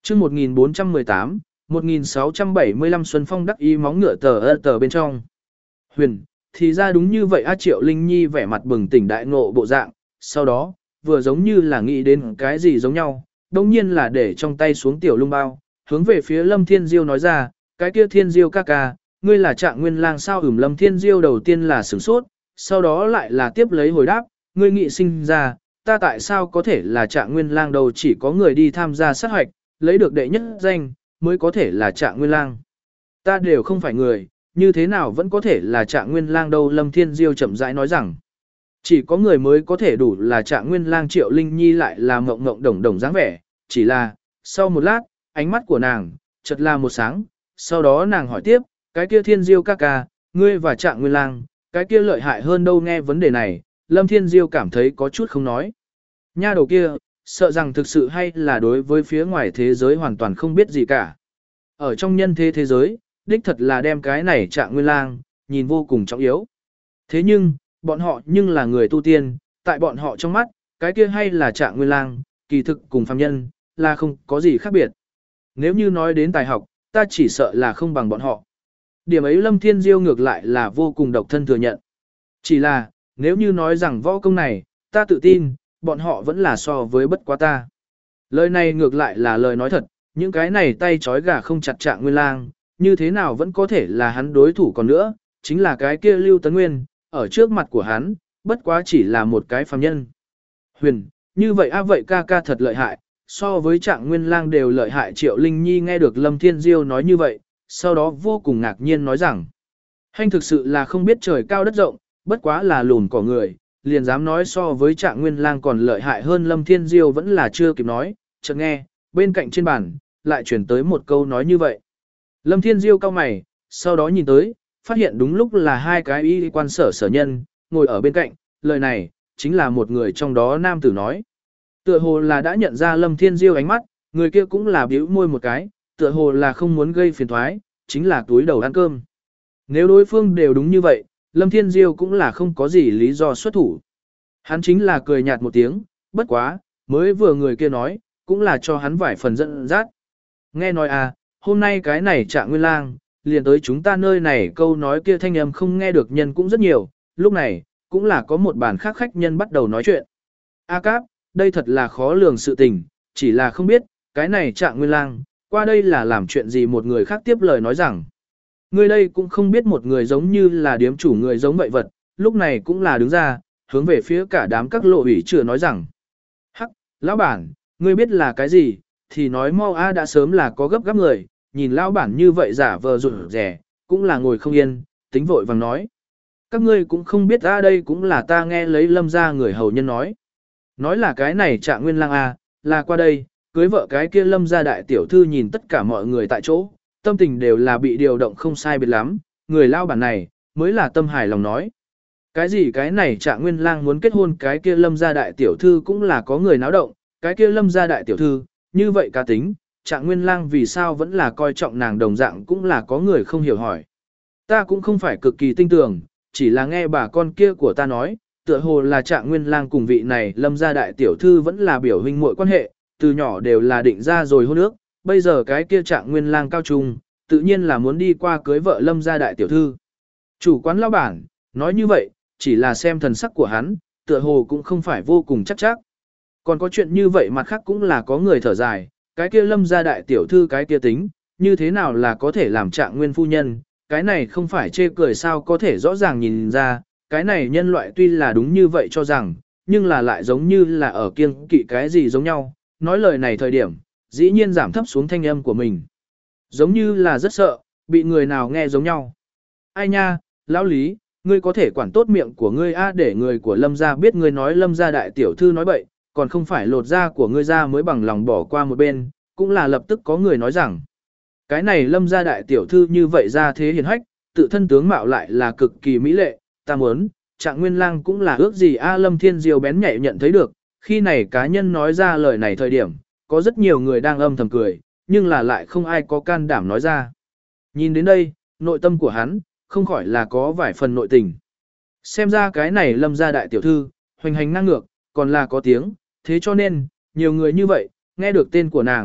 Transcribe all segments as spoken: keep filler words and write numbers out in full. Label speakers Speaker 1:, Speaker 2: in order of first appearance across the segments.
Speaker 1: chương một nghìn bốn trăm mười tám, một nghìn sáu trăm bảy mươi lăm Xuân Phong đắc ý móng ngựa tờ ơ tờ bên trong. Huyền, thì ra đúng như vậy A Triệu Linh Nhi vẻ mặt bừng tỉnh đại ngộ bộ dạng, sau đó, vừa giống như là nghĩ đến cái gì giống nhau, đồng nhiên là để trong tay xuống tiểu lung bao, hướng về phía Lâm Thiên Diêu nói ra, cái kia Thiên Diêu ca ca, ngươi là Trạng Nguyên Lang sao? Ừm. Lâm Thiên Diêu đầu tiên là sửng sốt, sau đó lại là tiếp lấy hồi đáp, ngươi nghị sinh ra, ta tại sao có thể là Trạng Nguyên Lang đâu, chỉ có người đi tham gia sát hoạch, lấy được đệ nhất danh, mới có thể là Trạng Nguyên Lang. Ta đều không phải người, như thế nào vẫn có thể là Trạng Nguyên Lang đâu? Lâm Thiên Diêu chậm rãi nói rằng, chỉ có người mới có thể đủ là Trạng Nguyên Lang. Triệu Linh Nhi lại là mộng mộng đồng đồng dáng vẻ, chỉ là, sau một lát, ánh mắt của nàng, chợt là một sáng, sau đó nàng hỏi tiếp, cái kia Thiên Diêu ca ca, ngươi và Trạng Nguyên Lang, cái kia lợi hại hơn đâu? Nghe vấn đề này, Lâm Thiên Diêu cảm thấy có chút không nói. Nha đầu kia, sợ rằng thực sự hay là đối với phía ngoài thế giới hoàn toàn không biết gì cả. Ở trong nhân thế thế giới, đích thật là đem cái này Trạng Nguyên Lang, nhìn vô cùng trọng yếu. Thế nhưng, bọn họ nhưng là người tu tiên, tại bọn họ trong mắt, cái kia hay là Trạng Nguyên Lang, kỳ thực cùng phàm nhân, là không có gì khác biệt. Nếu như nói đến tài học, ta chỉ sợ là không bằng bọn họ. Điểm ấy Lâm Thiên Diêu ngược lại là vô cùng độc thân thừa nhận. Chỉ là, nếu như nói rằng võ công này, ta tự tin, bọn họ vẫn là so với bất quá ta. Lời này ngược lại là lời nói thật, những cái này tay trói gà không chặt Trạng Nguyên Lang, như thế nào vẫn có thể là hắn đối thủ còn nữa, chính là cái kia Lưu Tấn Nguyên, ở trước mặt của hắn, bất quá chỉ là một cái phàm nhân. Huyền, như vậy a vậy ca ca thật lợi hại, so với Trạng Nguyên Lang đều lợi hại. Triệu Linh Nhi nghe được Lâm Thiên Diêu nói như vậy, sau đó vô cùng ngạc nhiên nói rằng, hành thực sự là không biết trời cao đất rộng, bất quá là lùn cỏ người, liền dám nói so với Trạng Nguyên Lang còn lợi hại hơn. Lâm Thiên Diêu vẫn là chưa kịp nói, chợt nghe, bên cạnh trên bàn, lại chuyển tới một câu nói như vậy. Lâm Thiên Diêu cau mày, sau đó nhìn tới, phát hiện đúng lúc là hai cái y quan sở sở nhân, ngồi ở bên cạnh, lời này, chính là một người trong đó nam tử nói. Tựa hồ là đã nhận ra Lâm Thiên Diêu ánh mắt, người kia cũng là bĩu môi một cái, tựa hồ là không muốn gây phiền thoái, chính là túi đầu ăn cơm. Nếu đối phương đều đúng như vậy, Lâm Thiên Diêu cũng là không có gì lý do xuất thủ. Hắn chính là cười nhạt một tiếng, bất quá, mới vừa người kia nói, cũng là cho hắn vài phần dẫn dắt. Nghe nói à, hôm nay cái này Trạng Nguyên Lang, liền tới chúng ta nơi này, câu nói kia thanh âm không nghe được nhân cũng rất nhiều, lúc này, cũng là có một bàn khác khách nhân bắt đầu nói chuyện. A Cáp, đây thật là khó lường sự tình, chỉ là không biết, cái này Trạng Nguyên Lang, qua đây là làm chuyện gì? Một người khác tiếp lời nói rằng, người đây cũng không biết. Một người giống như là điếm chủ người giống vậy vật, lúc này cũng là đứng ra, hướng về phía cả đám các lộ ủy chữa nói rằng, hắc, lão bản, ngươi biết là cái gì, thì nói mau a. Đã sớm là có gấp gáp người, nhìn lão bản như vậy giả vờ rụt rẻ, cũng là ngồi không yên, tính vội vàng nói, các ngươi cũng không biết a, đây cũng là ta nghe lấy Lâm gia người hầu nhân nói. Nói là cái này Trạng Nguyên Lang a, là qua đây, cưới vợ cái kia Lâm gia đại tiểu thư. Nhìn tất cả mọi người tại chỗ, tâm tình đều là bị điều động không sai biệt lắm, người lao bản này, mới là tâm hài lòng nói. Cái gì cái này Trạng Nguyên Lang muốn kết hôn cái kia Lâm gia đại tiểu thư, cũng là có người náo động, cái kia Lâm gia đại tiểu thư, như vậy cá tính, Trạng Nguyên Lang vì sao vẫn là coi trọng nàng đồng dạng, cũng là có người không hiểu hỏi. Ta cũng không phải cực kỳ tin tưởng, chỉ là nghe bà con kia của ta nói, tựa hồ là Trạng Nguyên Lang cùng vị này Lâm gia đại tiểu thư vẫn là biểu huynh muội quan hệ, từ nhỏ đều là định ra rồi hôn ước, bây giờ cái kia Trạng Nguyên Lang cao trung, tự nhiên là muốn đi qua cưới vợ Lâm gia đại tiểu thư. Chủ quán lão bản, nói như vậy, chỉ là xem thần sắc của hắn, tựa hồ cũng không phải vô cùng chắc chắc. Còn có chuyện như vậy mặt khác cũng là có người thở dài, cái kia Lâm gia đại tiểu thư cái kia tính, như thế nào là có thể làm Trạng Nguyên phu nhân, cái này không phải chê cười sao? Có thể rõ ràng nhìn ra, cái này nhân loại tuy là đúng như vậy cho rằng, nhưng là lại giống như là ở kiêng kỵ cái gì giống nhau, nói lời này thời điểm, dĩ nhiên giảm thấp xuống thanh âm của mình. Giống như là rất sợ, bị người nào nghe giống nhau. Ai nha, lão Lý, ngươi có thể quản tốt miệng của ngươi a, để người của Lâm gia biết ngươi nói Lâm gia đại tiểu thư nói bậy, còn không phải lột da của ngươi ra mới bằng lòng bỏ qua một bên. Cũng là lập tức có người nói rằng, cái này Lâm gia đại tiểu thư như vậy ra thế hiền hách, tự thân tướng mạo lại là cực kỳ mỹ lệ, ta muốn, Trạng Nguyên Lang cũng là ước gì a. Lâm Thiên Diêu bén nhạy nhận thấy được, khi này cá nhân nói ra lời này thời điểm, có rất nhiều người đang âm thầm cười, nhưng là lại không ai có can đảm nói ra. Nhìn đến đây, nội tâm của hắn, không khỏi là có vài phần nội tình. Xem ra cái này Lâm gia đại tiểu thư, hoành hành ngang ngược, còn là có tiếng, thế cho nên, nhiều người như vậy, nghe được tên của nàng,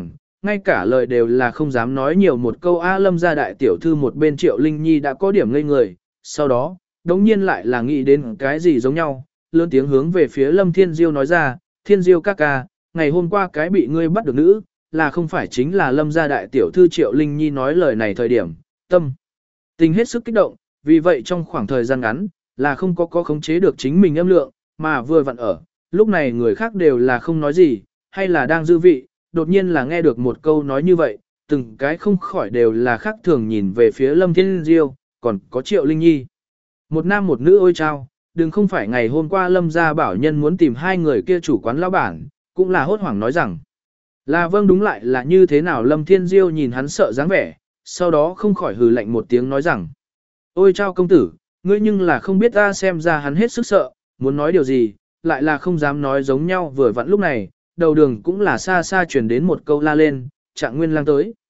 Speaker 1: ngay cả lời đều là không dám nói nhiều một câu A Lâm gia đại tiểu thư một bên Triệu Linh Nhi đã có điểm ngây người, sau đó, đống nhiên lại là nghĩ đến cái gì giống nhau, lớn tiếng hướng về phía Lâm Thiên Diêu nói ra, Thiên Diêu ca ca, ngày hôm qua cái bị ngươi bắt được nữ, là không phải chính là Lâm gia đại tiểu thư Triệu Linh Nhi nói lời này thời điểm, tâm tình hết sức kích động, vì vậy trong khoảng thời gian ngắn, là không có có khống chế được chính mình âm lượng, mà vừa vặn ở, lúc này người khác đều là không nói gì, hay là đang dư vị, đột nhiên là nghe được một câu nói như vậy, từng cái không khỏi đều là khác thường nhìn về phía Lâm Thiên Diêu, còn có Triệu Linh Nhi. Một nam một nữ ôi chao, đừng không phải ngày hôm qua Lâm gia bảo nhân muốn tìm hai người kia chủ quán lão bản, cũng là hốt hoảng nói rằng, là vâng đúng lại là như thế nào. Lâm Thiên Diêu nhìn hắn sợ dáng vẻ, sau đó không khỏi hừ lạnh một tiếng nói rằng, ôi chao công tử, ngươi nhưng là không biết ta, xem ra hắn hết sức sợ, muốn nói điều gì, lại là không dám nói giống nhau. Vừa vặn lúc này, đầu đường cũng là xa xa truyền đến một câu la lên, Trạng Nguyên Lang tới.